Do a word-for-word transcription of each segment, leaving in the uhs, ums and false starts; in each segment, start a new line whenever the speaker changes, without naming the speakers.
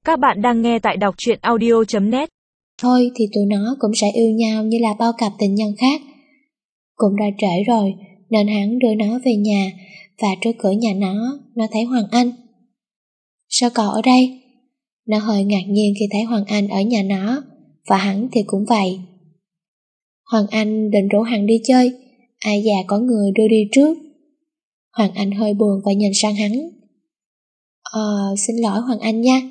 Các bạn đang nghe tại đọc truyện audio chấm net.
Thôi thì tụi nó cũng sẽ yêu nhau như là bao cặp tình nhân khác. Cũng đã trễ rồi nên hắn đưa nó về nhà, và trước cửa nhà nó, nó thấy Hoàng Anh. Sao cậu ở đây? Nó hơi ngạc nhiên khi thấy Hoàng Anh ở nhà nó, và hắn thì cũng vậy. Hoàng Anh định rủ hắn đi chơi, ai già có người đưa đi trước. Hoàng Anh hơi buồn và nhìn sang hắn. Ờ, xin lỗi Hoàng Anh nha.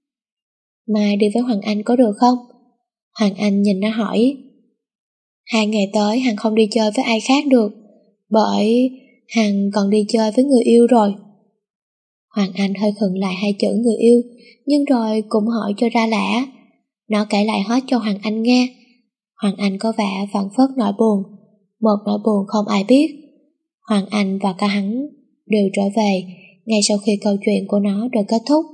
Mai đi với Hoàng Anh có được không? Hoàng Anh nhìn nó hỏi. Hai ngày tới Hằng không đi chơi với ai khác được, bởi Hằng còn đi chơi với người yêu rồi. Hoàng Anh hơi khựng lại hai chữ người yêu, nhưng rồi cũng hỏi cho ra lẽ. Nó kể lại hết cho Hoàng Anh nghe. Hoàng Anh có vẻ phảng phất nỗi buồn, một nỗi buồn không ai biết. Hoàng Anh và cả hắn đều trở về ngay sau khi câu chuyện của nó được kết thúc.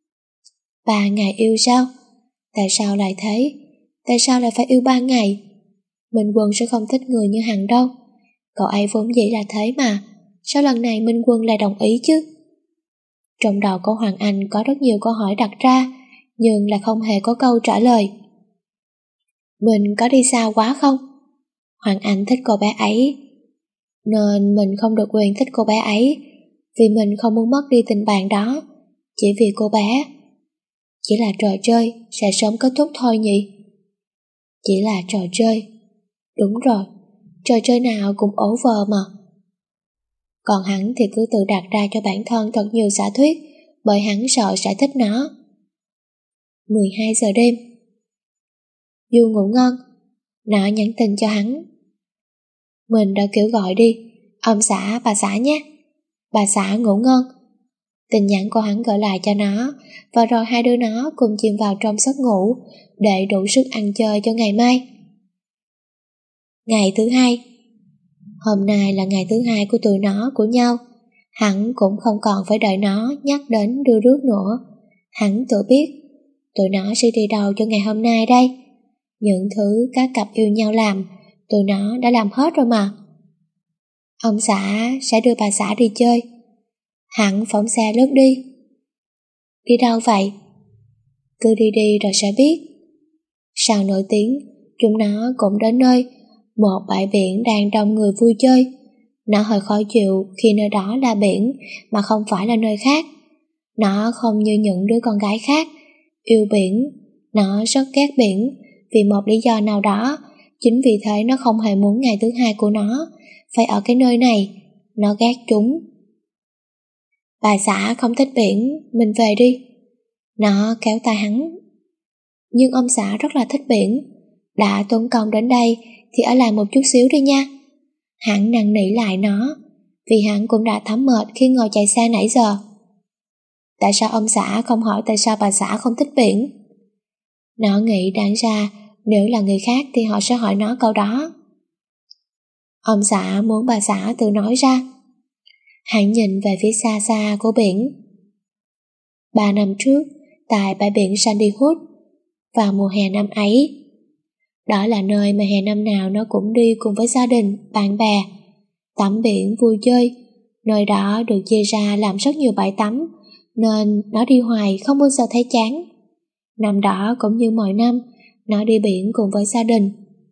Ba ngày yêu sao? Tại sao lại thế? Tại sao lại phải yêu ba ngày? Minh Quân sẽ không thích người như Hằng đâu. Cậu ấy vốn dĩ là thế mà. Sao lần này Minh Quân lại đồng ý chứ? Trong đầu của Hoàng Anh có rất nhiều câu hỏi đặt ra, nhưng là không hề có câu trả lời. Mình có đi xa quá không? Hoàng Anh thích cô bé ấy, nên mình không được quyền thích cô bé ấy, vì mình không muốn mất đi tình bạn đó, chỉ vì cô bé. Chỉ là trò chơi, sẽ sớm kết thúc thôi nhỉ? Chỉ là trò chơi. Đúng rồi, trò chơi nào cũng over mà. Còn hắn thì cứ tự đặt ra cho bản thân thật nhiều giả thuyết, bởi hắn sợ sẽ thích nó. mười hai giờ đêm. Du ngủ ngon. Nó nhắn tin cho hắn. Mình đã kiểu gọi đi, ông xã, bà xã nhé. Bà xã ngủ ngon. Tin nhắn của hắn gửi lại cho nó, và rồi hai đứa nó cùng chìm vào trong giấc ngủ để đủ sức ăn chơi cho ngày mai. Ngày thứ hai. Hôm nay là ngày thứ hai của tụi nó của nhau. Hắn cũng không còn phải đợi nó nhắc đến đưa rước nữa. Hắn tự biết tụi nó sẽ đi đâu cho ngày hôm nay đây. Những thứ các cặp yêu nhau làm, tụi nó đã làm hết rồi mà. Ông xã sẽ đưa bà xã đi chơi. Hắn phóng xe lướt đi. Đi đâu vậy? Cứ đi đi rồi sẽ biết. Sau nửa tiếng, chúng nó cũng đến nơi, một bãi biển đang đông người vui chơi. Nó hơi khó chịu khi nơi đó là biển mà không phải là nơi khác. Nó không như những đứa con gái khác yêu biển. Nó rất ghét biển vì một lý do nào đó. Chính vì thế nó không hề muốn ngày thứ hai của nó phải ở cái nơi này. Nó ghét chúng. Bà xã không thích biển, mình về đi. Nó kéo tay hắn. Nhưng ông xã rất là thích biển. Đã tốn công đến đây thì ở lại một chút xíu đi nha. Hắn năn nỉ lại nó, vì hắn cũng đã thấm mệt khi ngồi chạy xe nãy giờ. Tại sao ông xã không hỏi tại sao bà xã không thích biển? Nó nghĩ đáng ra nếu là người khác thì họ sẽ hỏi nó câu đó. Ông xã muốn bà xã tự nói ra. Hắn nhìn về phía xa xa của biển. Ba năm trước, tại bãi biển Sandy Hook, vào mùa hè năm ấy. Đó là nơi mà hè năm nào nó cũng đi cùng với gia đình, bạn bè, tắm biển vui chơi. Nơi đó được chia ra làm rất nhiều bãi tắm, nên nó đi hoài không bao giờ thấy chán. Năm đó cũng như mọi năm, nó đi biển cùng với gia đình.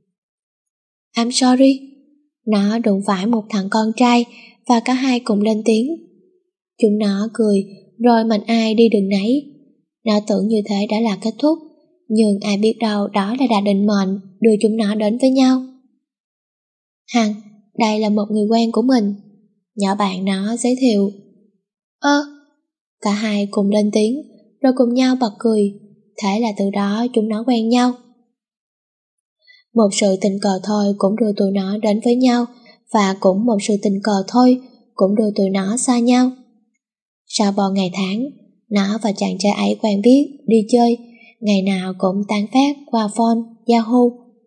I'm sorry. Nó đụng phải một thằng con trai và cả hai cùng lên tiếng. Chúng nó cười, rồi mạnh ai đi đường nấy. Nó tưởng như thế đã là kết thúc, nhưng ai biết đâu đó là đã định mệnh đưa chúng nó đến với nhau. Hằng, đây là một người quen của mình. Nhỏ bạn nó giới thiệu. Ơ, cả hai cùng lên tiếng, rồi cùng nhau bật cười. Thế là từ đó chúng nó quen nhau. Một sự tình cờ thôi cũng đưa tụi nó đến với nhau, và cũng một sự tình cờ thôi cũng đưa tụi nó xa nhau. Sau bao ngày tháng, nó và chàng trai ấy quen biết, đi chơi, ngày nào cũng tán phát qua phone, Yahoo,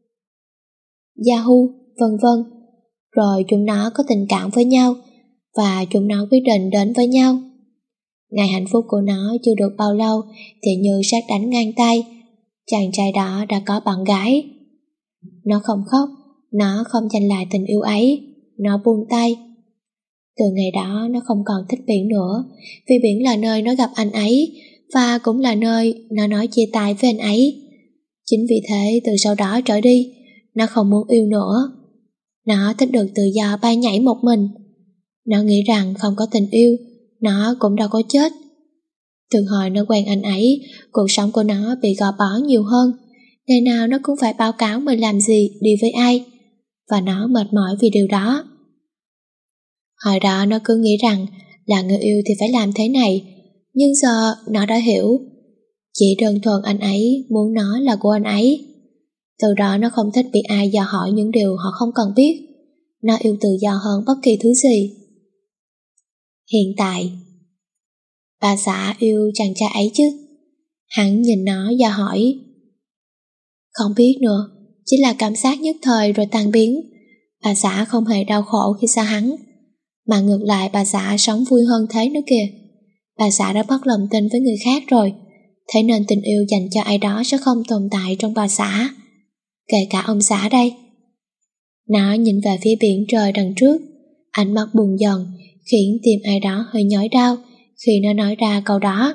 Yahoo, vân vân. Rồi chúng nó có tình cảm với nhau, và chúng nó quyết định đến với nhau. Ngày hạnh phúc của nó chưa được bao lâu thì như sét đánh ngang tay, chàng trai đó đã có bạn gái. Nó không khóc, nó không giành lại tình yêu ấy, nó buông tay. Từ ngày đó nó không còn thích biển nữa, vì biển là nơi nó gặp anh ấy, và cũng là nơi nó nói chia tay với anh ấy. Chính vì thế từ sau đó trở đi, nó không muốn yêu nữa. Nó thích được tự do bay nhảy một mình. Nó nghĩ rằng không có tình yêu, nó cũng đâu có chết. Từ hồi nó quen anh ấy, cuộc sống của nó bị gò bó nhiều hơn. Ngày nào nó cũng phải báo cáo mình làm gì, đi với ai. Và nó mệt mỏi vì điều đó. Hồi đó nó cứ nghĩ rằng là người yêu thì phải làm thế này. Nhưng giờ nó đã hiểu. Chỉ đơn thuần anh ấy muốn nó là của anh ấy. Từ đó nó không thích bị ai dò hỏi những điều họ không cần biết. Nó yêu tự do hơn bất kỳ thứ gì. Hiện tại, bà xã yêu chàng trai ấy chứ? Hắn nhìn nó và hỏi. Không biết nữa, chỉ là cảm giác nhất thời rồi tan biến. Bà xã không hề đau khổ khi xa hắn, mà ngược lại bà xã sống vui hơn thế nữa kìa. Bà xã đã mất lòng tin với người khác rồi, thế nên tình yêu dành cho ai đó sẽ không tồn tại trong bà xã, kể cả ông xã đây. Nó nhìn về phía biển trời đằng trước, ánh mắt buồn dần, khiến tim ai đó hơi nhói đau khi nó nói ra câu đó.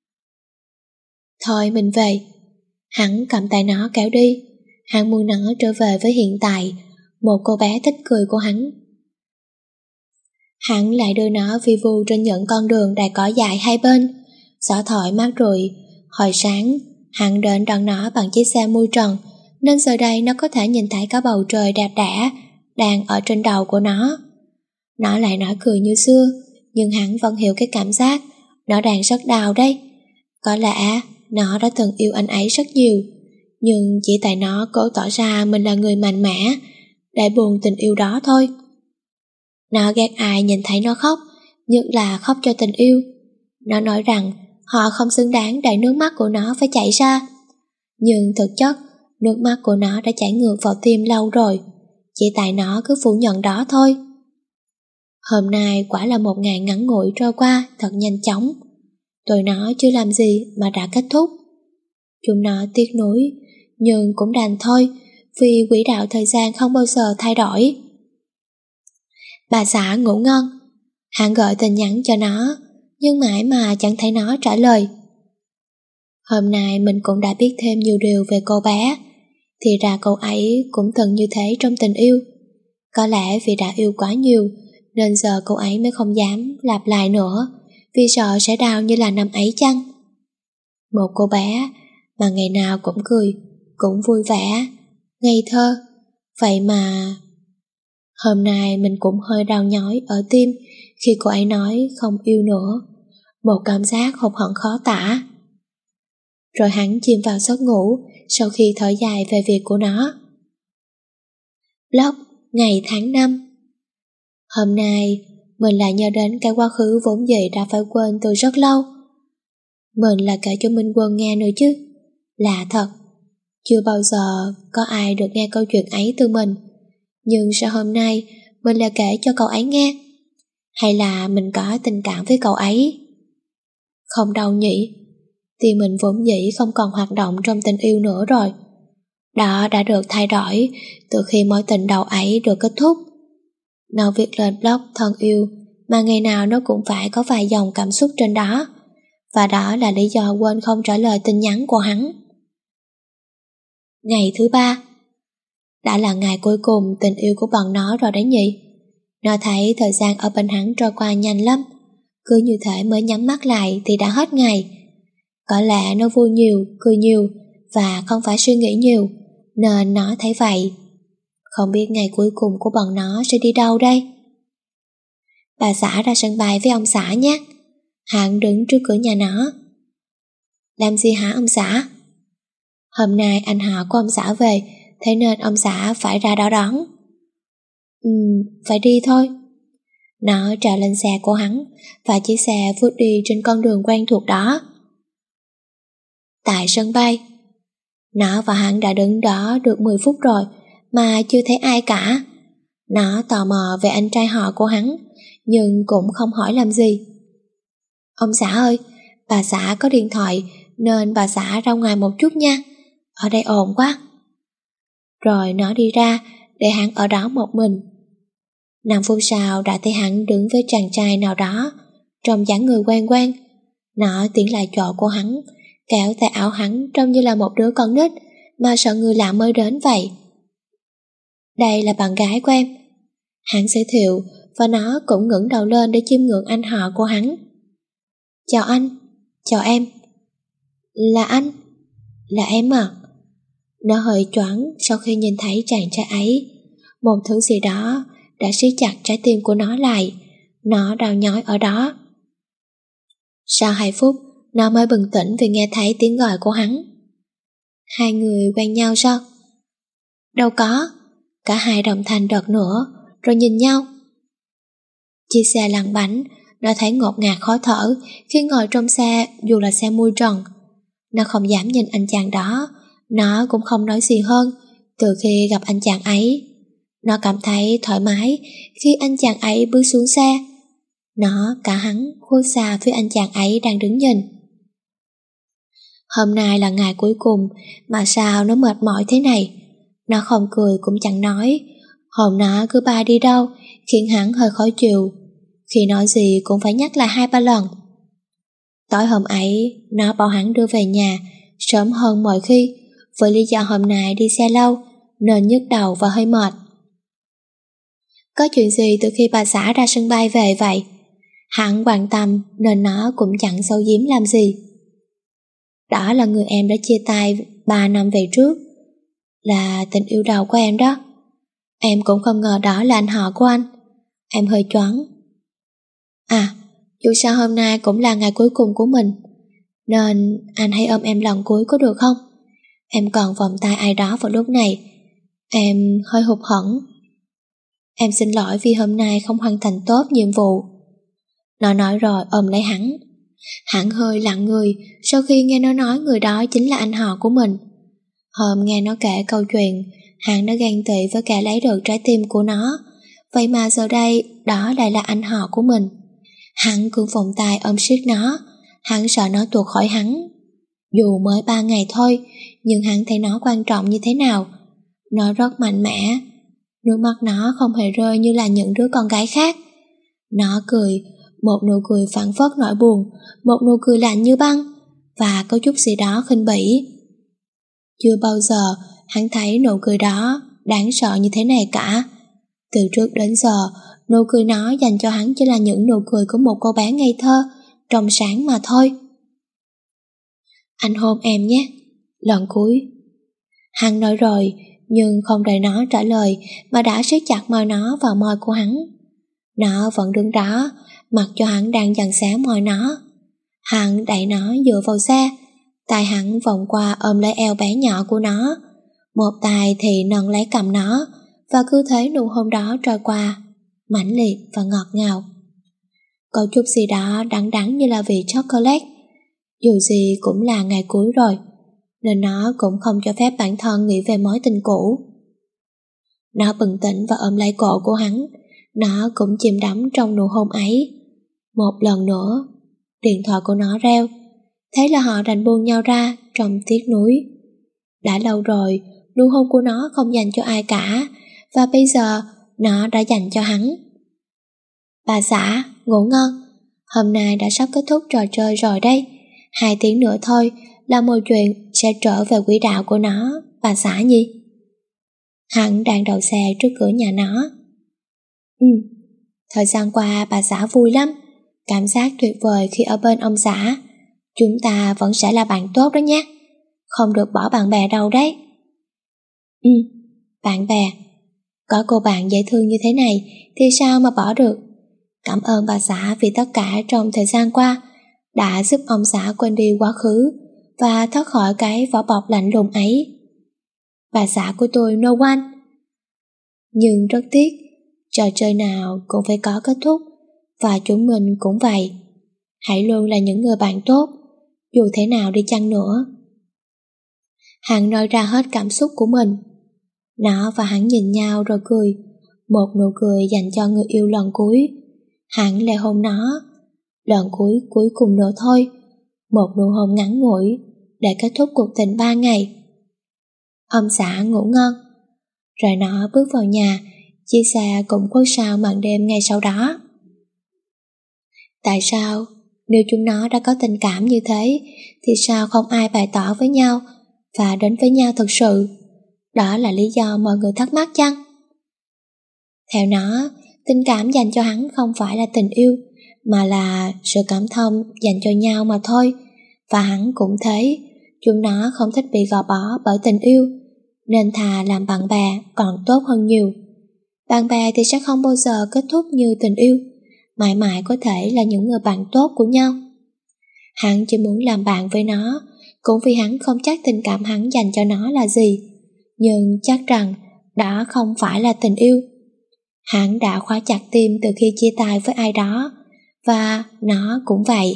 Thôi mình về. Hắn cầm tay nó kéo đi. Hắn muốn nó trở về với hiện tại, một cô bé thích cười của hắn. Hắn lại đưa nó vi vu trên những con đường đầy cỏ dại hai bên, gió thổi mát rượi. Hồi sáng, hắn đến đón nó bằng chiếc xe mui trần, nên giờ đây nó có thể nhìn thấy cả bầu trời đẹp đẽ đang ở trên đầu của nó. Nó lại nói cười như xưa, nhưng hắn vẫn hiểu cái cảm giác nó đang rất đau đây. Có lẽ nó đã từng yêu anh ấy rất nhiều, nhưng chỉ tại nó cố tỏ ra mình là người mạnh mẽ để buồn tình yêu đó thôi. Nó ghét ai nhìn thấy nó khóc, nhất là khóc cho tình yêu. Nó nói rằng họ không xứng đáng để nước mắt của nó phải chảy ra. Nhưng thực chất, nước mắt của nó đã chảy ngược vào tim lâu rồi, chỉ tại nó cứ phủ nhận đó thôi. Hôm nay quả là một ngày ngắn ngủi trôi qua thật nhanh chóng. Tụi nó chưa làm gì mà đã kết thúc. Chúng nó tiếc nuối, nhưng cũng đành thôi, vì quỹ đạo thời gian không bao giờ thay đổi. Bà xã ngủ ngon. Hắn gọi tin nhắn cho nó, nhưng mãi mà chẳng thấy nó trả lời. Hôm nay mình cũng đã biết thêm nhiều điều về cô bé. Thì ra cô ấy cũng từng như thế trong tình yêu. Có lẽ vì đã yêu quá nhiều, nên giờ cô ấy mới không dám lặp lại nữa, vì sợ sẽ đau như là năm ấy chăng. Một cô bé mà ngày nào cũng cười, cũng vui vẻ, ngây thơ. Vậy mà hôm nay mình cũng hơi đau nhói ở tim khi cô ấy nói không yêu nữa. Một cảm giác hụt hẫng khó tả. Rồi hắn chìm vào giấc ngủ sau khi thở dài về việc của nó. Blog ngày tháng năm. Hôm nay mình lại nhớ đến cái quá khứ vốn dĩ đã phải quên từ rất lâu. Mình là kể cho Minh Quân nghe nữa chứ. Lạ thật, chưa bao giờ có ai được nghe câu chuyện ấy từ mình. Nhưng sao hôm nay mình lại kể cho cậu ấy nghe? Hay là mình có tình cảm với cậu ấy? Không đâu nhỉ. Thì mình vốn dĩ không còn hoạt động trong tình yêu nữa rồi. Đó đã được thay đổi từ khi mối tình đầu ấy được kết thúc. Nó viết lên blog thân yêu mà ngày nào nó cũng phải có vài dòng cảm xúc trên đó. Và đó là lý do quên không trả lời tin nhắn của hắn. Ngày thứ ba. Đã là ngày cuối cùng tình yêu của bọn nó rồi đấy nhỉ. Nó thấy thời gian ở bên hắn trôi qua nhanh lắm. Cứ như thể mới nhắm mắt lại thì đã hết ngày. Có lẽ nó vui nhiều, cười nhiều và không phải suy nghĩ nhiều, nên nó thấy vậy. Không biết ngày cuối cùng của bọn nó sẽ đi đâu đây. Bà xã ra sân bay với ông xã nhé. Hắn đứng trước cửa nhà nó. Làm gì hả ông xã? Hôm nay anh họ của ông xã về, thế nên ông xã phải ra đó đón. Ừ, phải đi thôi. Nó trèo lên xe của hắn và chiếc xe vút đi trên con đường quen thuộc đó. Tại sân bay, nó và hắn đã đứng đó được mười phút rồi mà chưa thấy ai cả. Nó tò mò về anh trai họ của hắn, nhưng cũng không hỏi làm gì. Ông xã ơi, bà xã có điện thoại nên bà xã ra ngoài một chút nha, ở đây ồn quá. Rồi nó đi ra để hắn ở đó một mình. Năm phút sau đã thấy hắn đứng với chàng trai nào đó trong dáng người quen quen. Nó tiến lại chỗ của hắn, kéo tay áo hắn trông như là một đứa con nít mà sợ người lạ mới đến vậy. Đây là bạn gái của em. Hắn giới thiệu và nó cũng ngẩng đầu lên để chiêm ngưỡng anh họ của hắn. Chào anh, chào em. Là anh? Là em à? Nó hơi choáng sau khi nhìn thấy chàng trai ấy. Một thứ gì đó đã siết chặt trái tim của nó lại. Nó đau nhói ở đó. Sau hai phút, nó mới bừng tỉnh vì nghe thấy tiếng gọi của hắn. Hai người quen nhau sao? Đâu có. Cả hai đồng thanh đợt nữa, rồi nhìn nhau. Chiếc xe lăn bánh, nó thấy ngột ngạt khó thở khi ngồi trong xe dù là xe mui trần. Nó không dám nhìn anh chàng đó, nó cũng không nói gì hơn từ khi gặp anh chàng ấy. Nó cảm thấy thoải mái khi anh chàng ấy bước xuống xe. Nó, cả hắn, khuất xa phía anh chàng ấy đang đứng nhìn. Hôm nay là ngày cuối cùng mà sao nó mệt mỏi thế này. Nó không cười cũng chẳng nói. Hôm nó cứ ba đi đâu khiến hắn hơi khó chịu. Khi nói gì cũng phải nhắc lại hai ba lần. Tối hôm ấy, nó bảo hắn đưa về nhà sớm hơn mọi khi, với lý do hôm nay đi xe lâu nên nhức đầu và hơi mệt. Có chuyện gì từ khi bà xã ra sân bay về vậy? Hắn quan tâm nên nó cũng chẳng giấu giếm làm gì. Đó là người em đã chia tay ba năm về trước. Là tình yêu đầu của em đó. Em cũng không ngờ đó là anh họ của anh. Em hơi choáng. À, dù sao hôm nay cũng là ngày cuối cùng của mình, nên anh hãy ôm em lần cuối có được không? Em còn vòng tay ai đó vào lúc này. Em hơi hụt hẫng. Em xin lỗi vì hôm nay không hoàn thành tốt nhiệm vụ. Nó nói rồi ôm lấy hắn. Hắn hơi lặng người sau khi nghe nó nói người đó chính là anh họ của mình. Hôm nghe nó kể câu chuyện, hắn đã ghen tị với kẻ lấy được trái tim của nó. Vậy mà giờ đây, đó lại là anh họ của mình. Hắn cứ vòng tay ôm siết nó. Hắn sợ nó tuột khỏi hắn. Dù mới ba ngày thôi, nhưng hắn thấy nó quan trọng như thế nào. Nó rất mạnh mẽ. Nước mắt nó không hề rơi như là những đứa con gái khác. Nó cười, một nụ cười phảng phất nỗi buồn, một nụ cười lạnh như băng, và có chút gì đó khinh bỉ. Chưa bao giờ hắn thấy nụ cười đó đáng sợ như thế này cả. Từ trước đến giờ, nụ cười nó dành cho hắn chỉ là những nụ cười của một cô bé ngây thơ, trong sáng mà thôi. Anh hôn em nhé, lần cuối. Hắn nói rồi, nhưng không đợi nó trả lời mà đã siết chặt môi nó vào môi của hắn. Nó vẫn đứng đó, mặc cho hắn đang giằng xé môi nó. Hắn đẩy nó dựa vào xe, tay hắn vòng qua ôm lấy eo bé nhỏ của nó. Một tay thì nâng lấy cầm nó, và cứ thế nụ hôn đó trôi qua, mãnh liệt và ngọt ngào. Có chút gì đó đắng đắng như là vị chocolate. Dù gì cũng là ngày cuối rồi, nên nó cũng không cho phép bản thân nghĩ về mối tình cũ. Nó bừng tỉnh và ôm lấy cổ của hắn. Nó cũng chìm đắm trong nụ hôn ấy. Một lần nữa, điện thoại của nó reo. Thế là họ đành buông nhau ra trong tiếc nuối. Đã lâu rồi, nụ hôn của nó không dành cho ai cả, và bây giờ nó đã dành cho hắn. Bà xã, ngủ ngon. Hôm nay đã sắp kết thúc trò chơi rồi đây. Hai tiếng nữa thôi là mọi chuyện sẽ trở về quỹ đạo của nó, bà xã nhi. Hắn đang đậu xe trước cửa nhà nó. Ừ, thời gian qua bà xã vui lắm. Cảm giác tuyệt vời khi ở bên ông xã. Chúng ta vẫn sẽ là bạn tốt đó nhé. Không được bỏ bạn bè đâu đấy. Ừ, bạn bè. Có cô bạn dễ thương như thế này thì sao mà bỏ được. Cảm ơn bà xã vì tất cả trong thời gian qua, đã giúp ông xã quên đi quá khứ và thoát khỏi cái vỏ bọc lạnh lùng ấy. Bà xã của tôi no one. Nhưng rất tiếc, trò chơi nào cũng phải có kết thúc, và chúng mình cũng vậy. Hãy luôn là những người bạn tốt, dù thế nào đi chăng nữa. Hắn nói ra hết cảm xúc của mình. Nó và hắn nhìn nhau rồi cười, một nụ cười dành cho người yêu lần cuối. Hắn lại hôn nó, lần cuối cuối cùng nữa thôi, một nụ hôn ngắn ngủi để kết thúc cuộc tình ba ngày. Ông xã ngủ ngon. Rồi nó bước vào nhà, chiếc xe cũng khuất sau màn đêm ngay sau đó. Tại sao Nếu chúng nó đã có tình cảm như thế, thì sao không ai bày tỏ với nhau và đến với nhau thực sự? Đó là lý do mọi người thắc mắc chăng? Theo nó, tình cảm dành cho hắn không phải là tình yêu, mà là sự cảm thông dành cho nhau mà thôi. Và hắn cũng thế, chúng nó không thích bị gò bó bởi tình yêu, nên thà làm bạn bè còn tốt hơn nhiều. Bạn bè thì sẽ không bao giờ kết thúc như tình yêu, mãi mãi có thể là những người bạn tốt của nhau. Hắn chỉ muốn làm bạn với nó, cũng vì hắn không chắc tình cảm hắn dành cho nó là gì, nhưng chắc rằng đó không phải là tình yêu. Hắn đã khóa chặt tim từ khi chia tay với ai đó, và nó cũng vậy.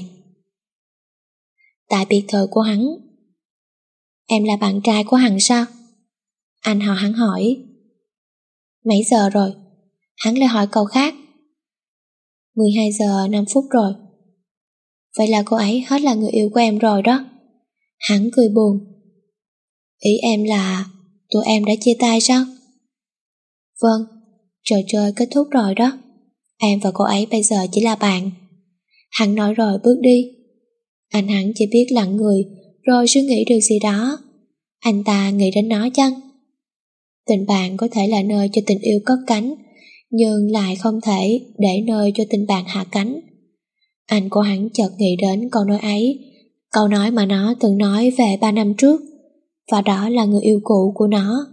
Tại biệt thự của hắn. Em là bạn trai của hắn sao? Anh họ hắn hỏi. Mấy giờ rồi? Hắn lại hỏi câu khác. mười hai giờ năm phút rồi. Vậy là cô ấy hết là người yêu của em rồi đó. Hắn cười buồn. Ý em là tụi em đã chia tay sao? Vâng, trò chơi kết thúc rồi đó. Em và cô ấy bây giờ chỉ là bạn. Hắn nói rồi bước đi. Anh hắn chỉ biết lặng người, rồi suy nghĩ được gì đó. Anh ta nghĩ đến nó chăng? Tình bạn có thể là nơi cho tình yêu cất cánh, nhưng lại không thể để nơi cho tình bạn hạ cánh. Anh của hắn chợt nghĩ đến câu nói ấy, câu nói mà nó từng nói về ba năm trước, và đó là người yêu cũ của nó.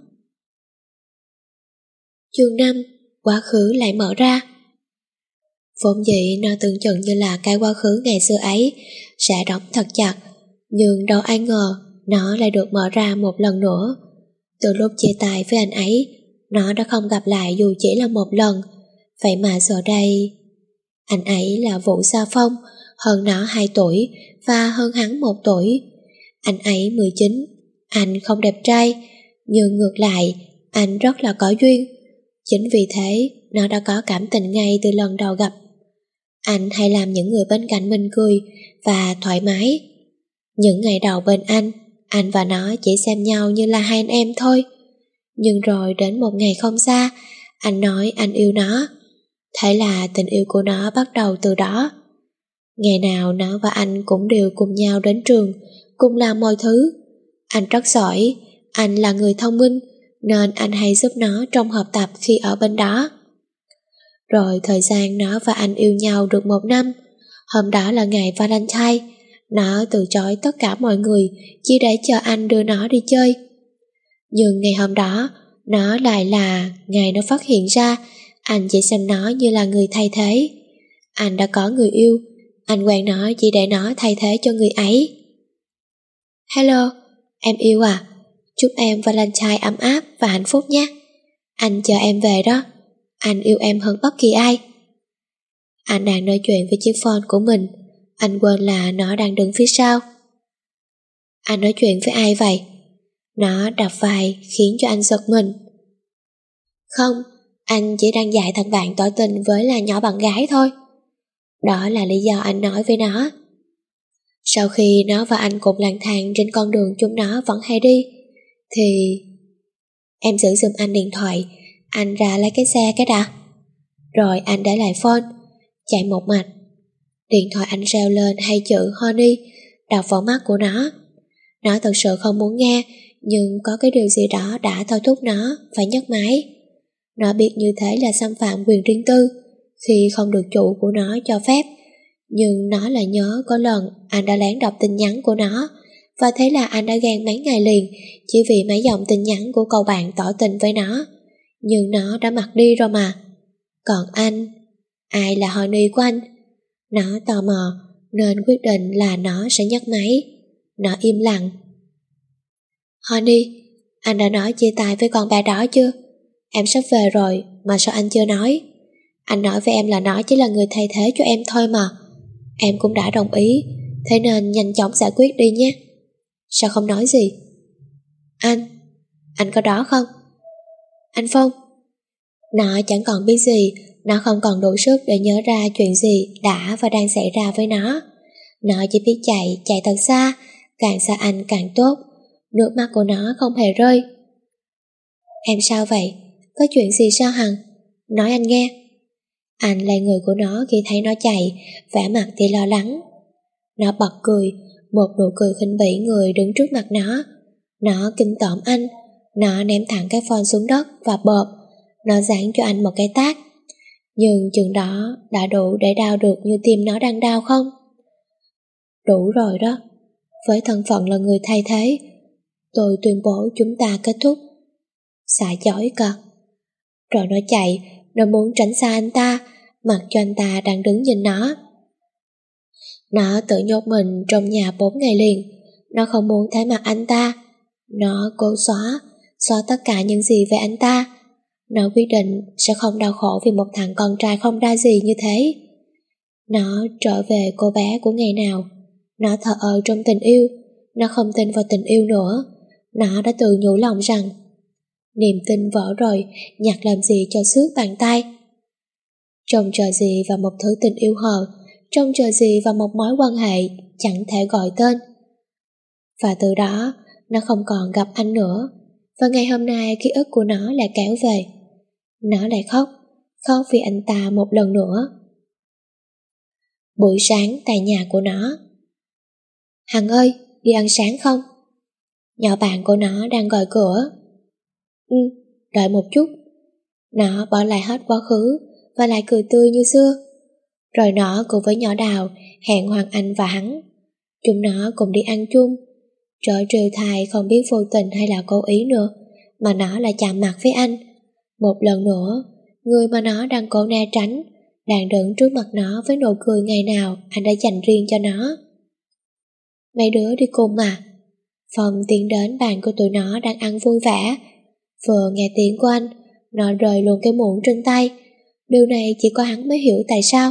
Chương năm, quá khứ lại mở ra. Vốn dĩ nó tưởng chừng như là cái quá khứ ngày xưa ấy sẽ đóng thật chặt, nhưng đâu ai ngờ nó lại được mở ra một lần nữa. Từ lúc chia tay với anh ấy, nó đã không gặp lại dù chỉ là một lần. Vậy mà giờ đây, anh ấy là Vũ Sa Phong, hơn nó hai tuổi và hơn hắn một tuổi. Anh ấy mười chín, anh không đẹp trai, nhưng ngược lại, anh rất là có duyên. Chính vì thế, nó đã có cảm tình ngay từ lần đầu gặp. Anh hay làm những người bên cạnh mình cười và thoải mái. Những ngày đầu bên anh, anh và nó chỉ xem nhau như là hai anh em thôi. Nhưng rồi đến một ngày không xa, anh nói anh yêu nó. Thế là tình yêu của nó bắt đầu từ đó. Ngày nào nó và anh cũng đều cùng nhau đến trường, cùng làm mọi thứ. Anh rất giỏi, anh là người thông minh, nên anh hay giúp nó trong học tập khi ở bên đó. Rồi thời gian nó và anh yêu nhau được một năm. Hôm đó là ngày Valentine. Nó từ chối tất cả mọi người chỉ để chờ anh đưa nó đi chơi. Nhưng ngày hôm đó, nó lại là ngày nó phát hiện ra anh chỉ xem nó như là người thay thế. Anh đã có người yêu, anh quen nó chỉ để nó thay thế cho người ấy. Hello, em yêu à? Chúc em Valentine ấm áp và hạnh phúc nhé. Anh chờ em về đó. Anh yêu em hơn bất kỳ ai. Anh đang nói chuyện với chiếc phone của mình. Anh quên là nó đang đứng phía sau. Anh nói chuyện với ai vậy? Nó đập vai khiến cho anh giật mình. Không, anh chỉ đang dạy thằng bạn tỏ tình với là nhỏ bạn gái thôi. Đó là lý do anh nói với nó. Sau khi nó và anh cùng lang thang trên con đường chúng nó vẫn hay đi, thì... Em giữ giùm anh điện thoại. Anh ra lấy cái xe cái đã. Rồi anh để lại phone, chạy một mạch. Điện thoại anh reo lên hai chữ Honey đập vào mắt của nó. Nó thật sự không muốn nghe, nhưng có cái điều gì đó đã thôi thúc nó phải nhấc máy. Nó biết như thế là xâm phạm quyền riêng tư khi không được chủ của nó cho phép. Nhưng nó lại nhớ có lần anh đã lén đọc tin nhắn của nó, và thế là anh đã ghen mấy ngày liền chỉ vì mấy dòng tin nhắn của cậu bạn tỏ tình với nó. Nhưng nó đã mặc đi rồi mà. Còn anh, ai là Honey của anh? Nó tò mò nên quyết định là nó sẽ nhấc máy. Nó im lặng. Honey, anh đã nói chia tay với con bé đó chưa? Em sắp về rồi mà sao anh chưa nói? Anh nói với em là nó chỉ là người thay thế cho em thôi mà. Em cũng đã đồng ý, thế nên nhanh chóng giải quyết đi nhé. Sao không nói gì? Anh, anh có đó không? Anh Phong. Nó chẳng còn biết gì. Nó không còn đủ sức để nhớ ra chuyện gì đã và đang xảy ra với nó. Nó chỉ biết chạy, chạy thật xa. Càng xa anh càng tốt. Nước mắt của nó không hề rơi. Em sao vậy? Có chuyện gì sao Hằng? Nói anh nghe. Anh là người của nó khi thấy nó chạy, vẻ mặt thì lo lắng. Nó bật cười, một nụ cười khinh bỉ người đứng trước mặt nó. Nó kinh tởm anh. Nó ném thẳng cái phone xuống đất và bợp. Nó giáng cho anh một cái tát. Nhưng chừng đó đã đủ để đau được như tim nó đang đau không? Đủ rồi đó. Với thân phận là người thay thế, tôi tuyên bố chúng ta kết thúc. Xả chói cơ. Rồi nó chạy. Nó muốn tránh xa anh ta, mặc cho anh ta đang đứng nhìn nó. Nó tự nhốt mình trong nhà bốn ngày liền. Nó không muốn thấy mặt anh ta. Nó cố xóa Xóa tất cả những gì về anh ta. Nó quyết định sẽ không đau khổ vì một thằng con trai không ra gì như thế. Nó trở về cô bé của ngày nào. Nó thờ ơ trong tình yêu. Nó không tin vào tình yêu nữa. Nó đã tự nhủ lòng rằng niềm tin vỡ rồi, nhặt làm gì cho xước bàn tay. Trông chờ gì vào một thứ tình yêu hờ, trông chờ gì vào một mối quan hệ chẳng thể gọi tên. Và từ đó, nó không còn gặp anh nữa. Và ngày hôm nay ký ức của nó lại kéo về. Nó lại khóc, khóc vì anh ta một lần nữa. Buổi sáng tại nhà của nó. Hằng ơi, đi ăn sáng không? Nhỏ bạn của nó đang gọi cửa. Ừ, đợi một chút. Nó bỏ lại hết quá khứ và lại cười tươi như xưa. Rồi nó cùng với nhỏ Đào hẹn Hoàng Anh và hắn. Chúng nó cùng đi ăn chung. Trở trêu thai không biết vô tình hay là cố ý nữa, mà nó lại chạm mặt với anh. Một lần nữa, người mà nó đang cố né tránh đang đứng trước mặt nó với nụ cười ngày nào anh đã dành riêng cho nó. Mấy đứa đi cùng mà. Phong tiến đến bàn của tụi nó đang ăn vui vẻ. Vừa nghe tiếng của anh, nó rời luôn cái muỗng trên tay. Điều này chỉ có hắn mới hiểu tại sao.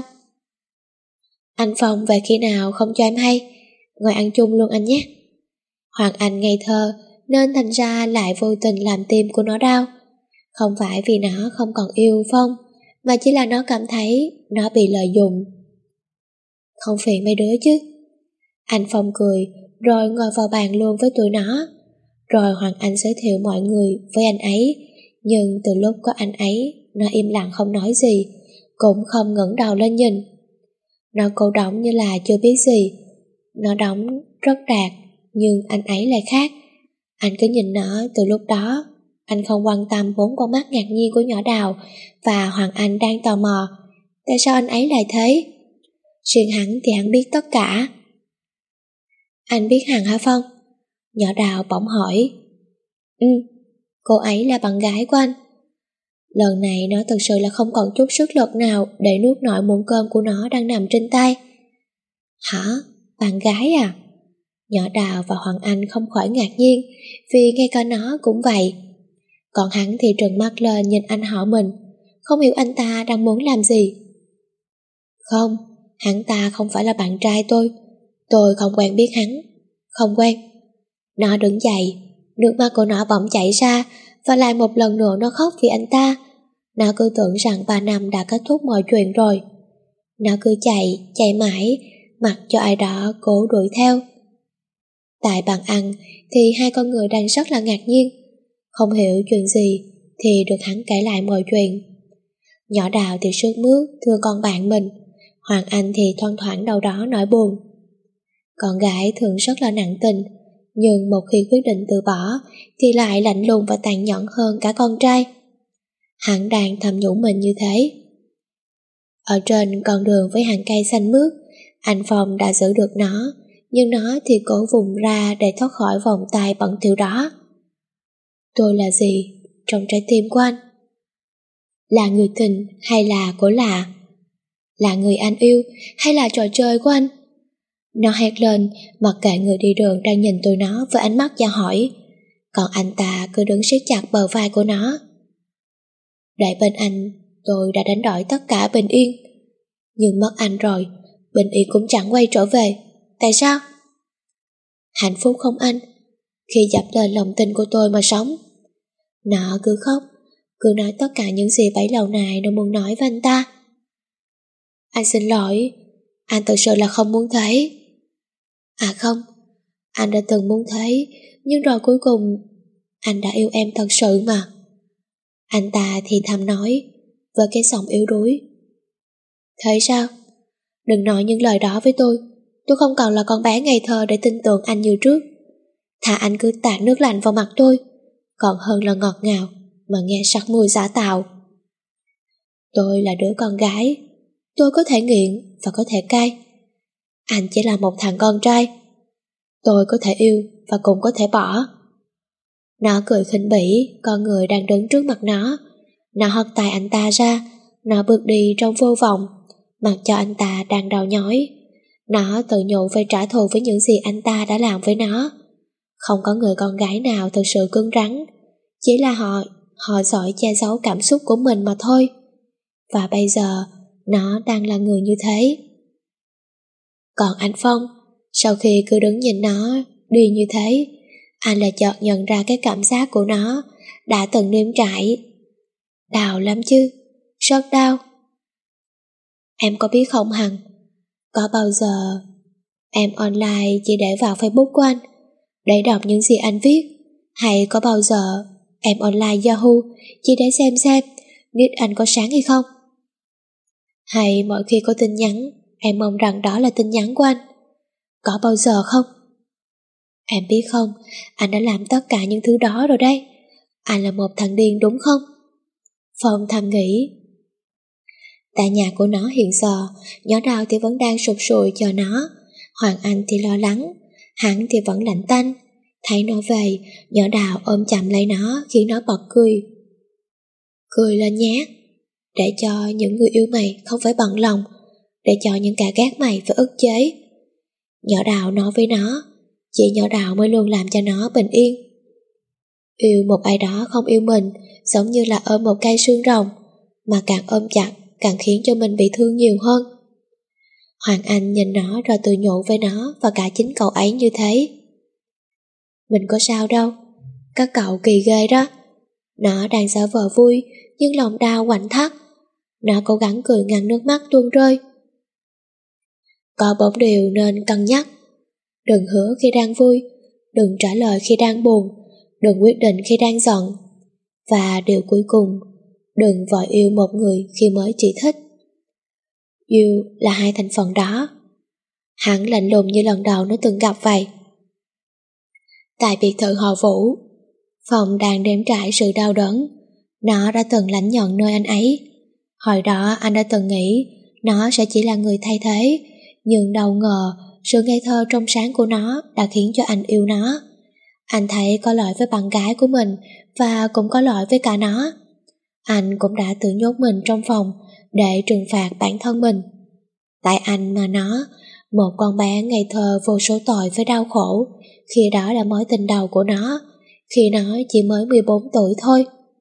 Anh Phong về khi nào không cho em hay. Ngồi ăn chung luôn anh nhé. Hoàng Anh ngây thơ nên thành ra lại vô tình làm tim của nó đau. Không phải vì nó không còn yêu Phong, mà chỉ là nó cảm thấy nó bị lợi dụng. Không phiền mấy đứa chứ. Anh Phong cười rồi ngồi vào bàn luôn với tụi nó. Rồi Hoàng Anh giới thiệu mọi người với anh ấy. Nhưng từ lúc có anh ấy, nó im lặng không nói gì, cũng không ngẩng đầu lên nhìn. Nó cô đóng như là chưa biết gì. Nó đóng rất đạt, nhưng anh ấy lại khác. Anh cứ nhìn nó từ lúc đó. Anh không quan tâm bốn con mắt ngạc nhiên của nhỏ Đào và Hoàng Anh đang tò mò. Tại sao anh ấy lại thế? Riêng hắn thì hắn biết tất cả. Anh biết Hằng hả Phong? Nhỏ Đào bỗng hỏi. Ừ, cô ấy là bạn gái của anh. Lần này nó thực sự là không còn chút sức lực nào để nuốt nổi muỗng cơm của nó đang nằm trên tay. Hả? Bạn gái à? Nhỏ Đào và Hoàng Anh không khỏi ngạc nhiên, vì ngay cả nó cũng vậy. Còn hắn thì trừng mắt lên nhìn anh họ mình, không hiểu anh ta đang muốn làm gì. Không, hắn ta không phải là bạn trai tôi. Tôi không quen biết hắn. Không quen. Nó đứng dậy, nước mắt của nó bỗng chảy ra, và lại một lần nữa nó khóc vì anh ta. Nó cứ tưởng rằng ba năm đã kết thúc mọi chuyện rồi. Nó cứ chạy, chạy mãi, mặc cho ai đó cố đuổi theo. Tại bàn ăn thì hai con người đang rất là ngạc nhiên. Không hiểu chuyện gì thì được hắn kể lại mọi chuyện. Nhỏ Đào thì sướt mướt thương con bạn mình. Hoàng Anh thì thoăn thoảng đâu đó nỗi buồn. Con gái thường rất là nặng tình, nhưng một khi quyết định từ bỏ thì lại lạnh lùng và tàn nhẫn hơn cả con trai. Hắn đang thầm nhủ mình như thế. Ở trên con đường với hàng cây xanh mướt, anh Phong đã giữ được nó, nhưng nó thì cố vùng ra để thoát khỏi vòng tay bẩn thỉu đó. Tôi là gì trong trái tim của anh? Là người tình hay là của lạ? Là người anh yêu hay là trò chơi của anh? Nó hét lên, mặc kệ người đi đường đang nhìn tụi nó với ánh mắt dò hỏi. Còn anh ta cứ đứng siết chặt bờ vai của nó. Để bên anh, tôi đã đánh đổi tất cả bình yên. Nhưng mất anh rồi, bình yên cũng chẳng quay trở về. Tại sao? Hạnh phúc không anh? Khi dập lên lòng tin của tôi mà sống. Nó cứ khóc, cứ nói tất cả những gì bấy lâu nay nó muốn nói với anh ta. Anh xin lỗi, anh thực sự là không muốn thế. À không, anh đã từng muốn thế, nhưng rồi cuối cùng anh đã yêu em thật sự mà. Anh ta thì thầm nói với cái giọng yếu đuối. Thế sao? Đừng nói những lời đó với tôi. Tôi không còn là con bé ngây thơ để tin tưởng anh như trước. Thà anh cứ tạt nước lạnh vào mặt tôi, còn hơn là ngọt ngào mà nghe sặc mùi giả tạo. Tôi là đứa con gái, tôi có thể nghiện và có thể cai. Anh chỉ là một thằng con trai. Tôi có thể yêu và cũng có thể bỏ. Nó cười khinh bỉ con người đang đứng trước mặt nó. Nó hất tay anh ta ra. Nó bước đi trong vô vọng, mặc cho anh ta đang đau nhói. Nó tự nhủ phải trả thù với những gì anh ta đã làm với nó. Không có người con gái nào thực sự cứng rắn, chỉ là họ Họ giỏi che giấu cảm xúc của mình mà thôi. Và bây giờ nó đang là người như thế. Còn anh Phong, sau khi cứ đứng nhìn nó đi như thế, anh lại chợt nhận ra cái cảm giác của nó đã từng nếm trải. Đau lắm chứ, rất đau. Em có biết không Hằng, có bao giờ em online chỉ để vào Facebook của anh để đọc những gì anh viết, hay có bao giờ em online Yahoo chỉ để xem xem nick anh có sáng hay không? Hay mỗi khi có tin nhắn, em mong rằng đó là tin nhắn của anh? Có bao giờ không? Em biết không, anh đã làm tất cả những thứ đó rồi đấy. Anh là một thằng điên đúng không? Phong thầm nghĩ. Tại nhà của nó hiện giờ, nhỏ Đào thì vẫn đang sụt sùi chờ nó. Hoàng Anh thì lo lắng, hắn thì vẫn lạnh tanh. Thấy nó về, nhỏ Đào ôm chầm lấy nó khiến nó bật cười. Cười lên nhé, để cho những người yêu mày không phải bận lòng, để cho những kẻ ghét mày phải ức chế. Nhỏ Đào nói với nó, chỉ nhỏ Đào mới luôn làm cho nó bình yên. Yêu một ai đó không yêu mình giống như là ôm một cây xương rồng, mà càng ôm chặt càng khiến cho mình bị thương nhiều hơn. Hoàng Anh nhìn nó rồi tự nhủ với nó và cả chính cậu ấy như thế. Mình có sao đâu, các cậu kỳ ghê đó. Nó đang giả vờ vui nhưng lòng đau quặn thắt. Nó cố gắng cười ngăn nước mắt tuôn rơi. Có bốn điều nên cân nhắc. Đừng hứa khi đang vui, đừng trả lời khi đang buồn, đừng quyết định khi đang giận. Và điều cuối cùng, đừng vội yêu một người khi mới chỉ thích. Yêu là hai thành phần đó. Hắn lạnh lùng như lần đầu nó từng gặp vậy. Tại biệt thự họ Vũ, Phong đang đếm trải sự đau đớn. Nó đã từng lãnh nhận nơi anh ấy. Hồi đó anh đã từng nghĩ nó sẽ chỉ là người thay thế, nhưng đâu ngờ sự ngây thơ trong sáng của nó đã khiến cho anh yêu nó. Anh thấy có lỗi với bạn gái của mình và cũng có lỗi với cả nó. Anh cũng đã tự nhốt mình trong phòng để trừng phạt bản thân mình. Tại anh mà nó, một con bé ngây thơ vô số tội với đau khổ, khi đó là mối tình đầu của nó, khi nó chỉ mới mười bốn tuổi thôi.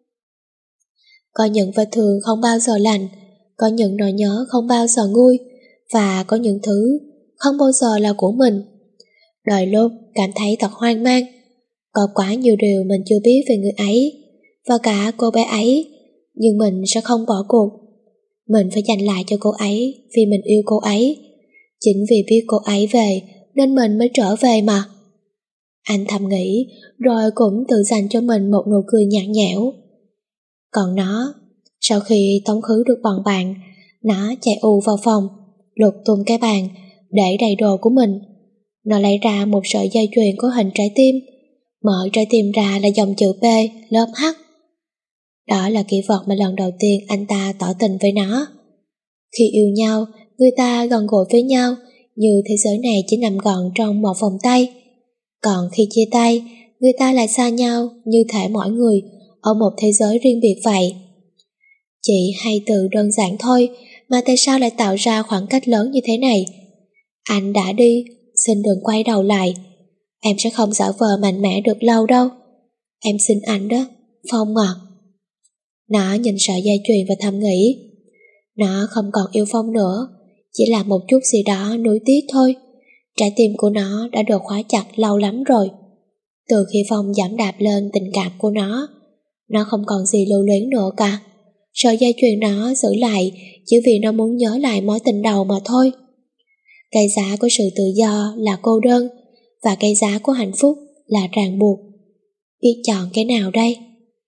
Có những vết thương không bao giờ lành, có những nỗi nhớ không bao giờ nguôi, và có những thứ không bao giờ là của mình. Đôi lúc cảm thấy thật hoang mang. Có quá nhiều điều mình chưa biết về người ấy, và cả cô bé ấy, nhưng mình sẽ không bỏ cuộc. Mình phải dành lại cho cô ấy vì mình yêu cô ấy. Chính vì biết cô ấy về nên mình mới trở về mà. Anh thầm nghĩ, rồi cũng tự dành cho mình một nụ cười nhạt nhẽo. Còn nó, sau khi tống khứ được bọn bạn, nó chạy ù vào phòng, lục tung cái bàn, để đầy đồ của mình. Nó lấy ra một sợi dây chuyền có hình trái tim, mở trái tim ra là dòng chữ P, lớp H. Đó là kỷ vật mà lần đầu tiên anh ta tỏ tình với nó. Khi yêu nhau, người ta gần gũi với nhau như thế giới này chỉ nằm gọn trong một vòng tay. Còn khi chia tay, người ta lại xa nhau như thể mỗi người ở một thế giới riêng biệt vậy. Chỉ hai từ đơn giản thôi mà tại sao lại tạo ra khoảng cách lớn như thế này? Anh đã đi, xin đừng quay đầu lại. Em sẽ không giả vờ mạnh mẽ được lâu đâu. Em xin anh đó, Phong à. Nó nhìn sợi dây chuyền và thầm nghĩ. Nó không còn yêu Phong nữa, chỉ là một chút gì đó nuối tiếc thôi. Trái tim của nó đã được khóa chặt lâu lắm rồi. Từ khi Phong giảm đạp lên tình cảm của nó, nó không còn gì lưu luyến nữa cả. Sợi dây chuyền nó giữ lại chỉ vì nó muốn nhớ lại mối tình đầu mà thôi. Cái giá của sự tự do là cô đơn, và cái giá của hạnh phúc là ràng buộc. Biết chọn cái nào đây?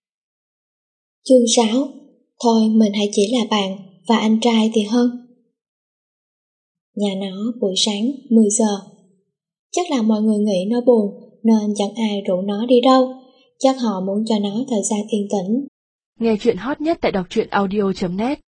Chương sáu. Thôi mình hãy chỉ là bạn, và anh trai thì hơn. Nhà nó buổi sáng mười giờ. Chắc là mọi người nghĩ nó buồn nên chẳng ai rủ nó đi đâu. Chắc họ muốn cho nó thời gian yên tĩnh.
Nghe chuyện hot nhất tại đọc truyện audio chấm net.